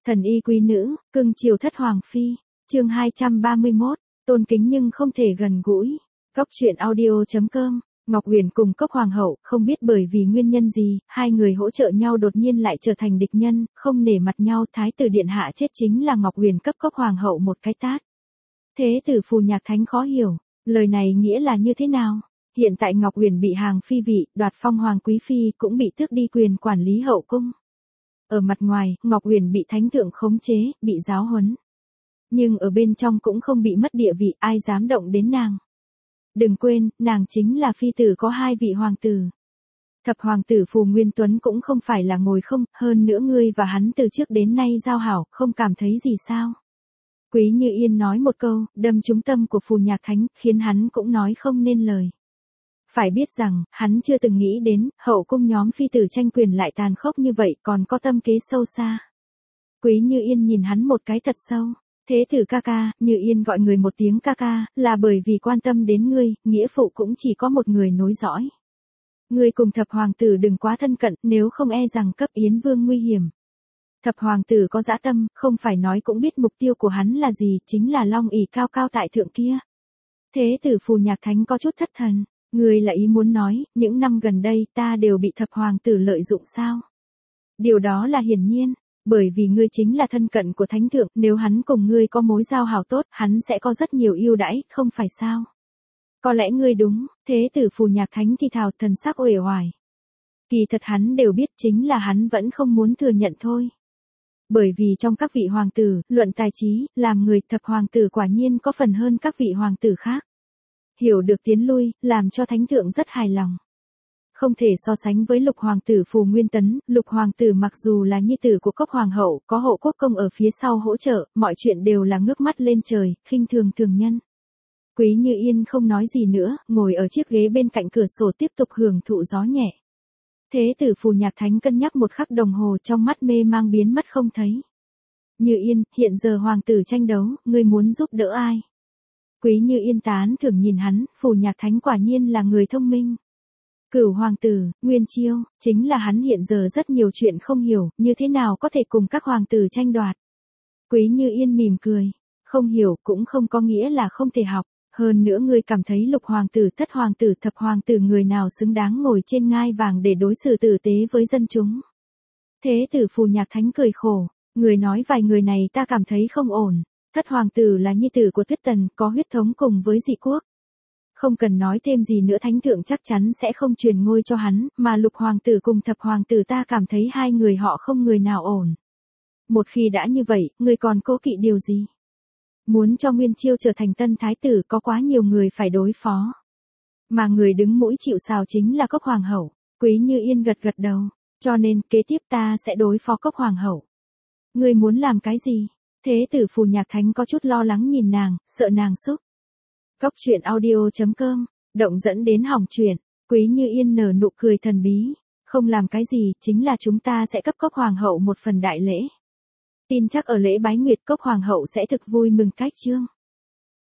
Thần y quý nữ, cưng chiều thất hoàng phi. Chương 231, tôn kính nhưng không thể gần gũi. Cốc truyện audio.com. Ngọc Huyền cùng Cốc Hoàng hậu, không biết bởi vì nguyên nhân gì, hai người hỗ trợ nhau đột nhiên lại trở thành địch nhân, không nể mặt nhau. Thái tử điện hạ chết chính là Ngọc Huyền cấp Cốc Hoàng hậu một cái tát. Thế tử Phù Nhạc Thánh khó hiểu, lời này nghĩa là như thế nào? Hiện tại Ngọc Huyền bị hàng phi vị, đoạt phong hoàng quý phi, cũng bị tước đi quyền quản lý hậu cung. Ở mặt ngoài, Ngọc Huyền bị thánh thượng khống chế, bị giáo huấn. Nhưng ở bên trong cũng không bị mất địa vị, ai dám động đến nàng. Đừng quên, nàng chính là phi tử có hai vị hoàng tử. Thập hoàng tử Phù Nguyên Tuấn cũng không phải là ngồi không, hơn nữa ngươi và hắn từ trước đến nay giao hảo, không cảm thấy gì sao. Quý Như Yên nói một câu, đâm trúng tâm của Phù Nhạc Thánh, khiến hắn cũng nói không nên lời. Phải biết rằng, hắn chưa từng nghĩ đến, hậu cung nhóm phi tử tranh quyền lại tàn khốc như vậy, còn có tâm kế sâu xa. Quý Như Yên nhìn hắn một cái thật sâu. Thế tử ca ca, Như Yên gọi người một tiếng ca ca, là bởi vì quan tâm đến ngươi, nghĩa phụ cũng chỉ có một người nối dõi. Ngươi cùng thập hoàng tử đừng quá thân cận, nếu không e rằng cấp Yến Vương nguy hiểm. Thập hoàng tử có dã tâm, không phải nói cũng biết mục tiêu của hắn là gì, chính là long ỷ cao cao tại thượng kia. Thế tử Phù Nhạc Thánh có chút thất thần, ngươi là ý muốn nói, những năm gần đây ta đều bị thập hoàng tử lợi dụng sao? Điều đó là hiển nhiên. Bởi vì ngươi chính là thân cận của thánh thượng, nếu hắn cùng ngươi có mối giao hảo tốt, hắn sẽ có rất nhiều ưu đãi, không phải sao? Có lẽ ngươi đúng, thế tử Phù Nhạc Thánh thì thào, thần sắc uể oải. Kỳ thật hắn đều biết, chính là hắn vẫn không muốn thừa nhận thôi. Bởi vì trong các vị hoàng tử, luận tài trí, làm người, thập hoàng tử quả nhiên có phần hơn các vị hoàng tử khác. Hiểu được tiến lui, làm cho thánh thượng rất hài lòng. Không thể so sánh với lục hoàng tử Phù Nguyên Tấn, lục hoàng tử mặc dù là nhi tử của Cốc Hoàng hậu, có hộ quốc công ở phía sau hỗ trợ, mọi chuyện đều là ngước mắt lên trời, khinh thường thường nhân. Quý Như Yên không nói gì nữa, ngồi ở chiếc ghế bên cạnh cửa sổ tiếp tục hưởng thụ gió nhẹ. Thế tử Phù Nhạc Thánh cân nhắc một khắc đồng hồ, trong mắt mê mang biến mất không thấy. Như Yên, hiện giờ hoàng tử tranh đấu, ngươi muốn giúp đỡ ai? Quý Như Yên tán thưởng nhìn hắn, Phù Nhạc Thánh quả nhiên là người thông minh. Cửu hoàng tử, Nguyên Chiêu, chính là hắn hiện giờ rất nhiều chuyện không hiểu, như thế nào có thể cùng các hoàng tử tranh đoạt. Quý Như Yên mỉm cười, không hiểu cũng không có nghĩa là không thể học, hơn nữa ngươi cảm thấy lục hoàng tử, thất hoàng tử, thập hoàng tử người nào xứng đáng ngồi trên ngai vàng để đối xử tử tế với dân chúng. Thế tử Phù Nhạc Thánh cười khổ, người nói vài người này ta cảm thấy không ổn, thất hoàng tử là nhi tử của Tuyết Tần, có huyết thống cùng với dị quốc. Không cần nói thêm gì nữa, thánh thượng chắc chắn sẽ không truyền ngôi cho hắn, mà lục hoàng tử cùng thập hoàng tử ta cảm thấy hai người họ không người nào ổn. Một khi đã như vậy, người còn cố kỵ điều gì? Muốn cho Nguyên Chiêu trở thành tân thái tử có quá nhiều người phải đối phó. Mà người đứng mũi chịu sào chính là Cốc Hoàng hậu. Quý Như Yên gật gật đầu, cho nên kế tiếp ta sẽ đối phó Cốc Hoàng hậu. Người muốn làm cái gì? Thế tử Phù Nhạc Thánh có chút lo lắng nhìn nàng, sợ nàng xúc. Cốc truyện audio.com, động dẫn đến hỏng truyện. Quý Như Yên nở nụ cười thần bí, không làm cái gì, chính là chúng ta sẽ cấp Cốc Hoàng hậu một phần đại lễ. Tin chắc ở lễ bái nguyệt Cốc Hoàng hậu sẽ thực vui mừng cách chương.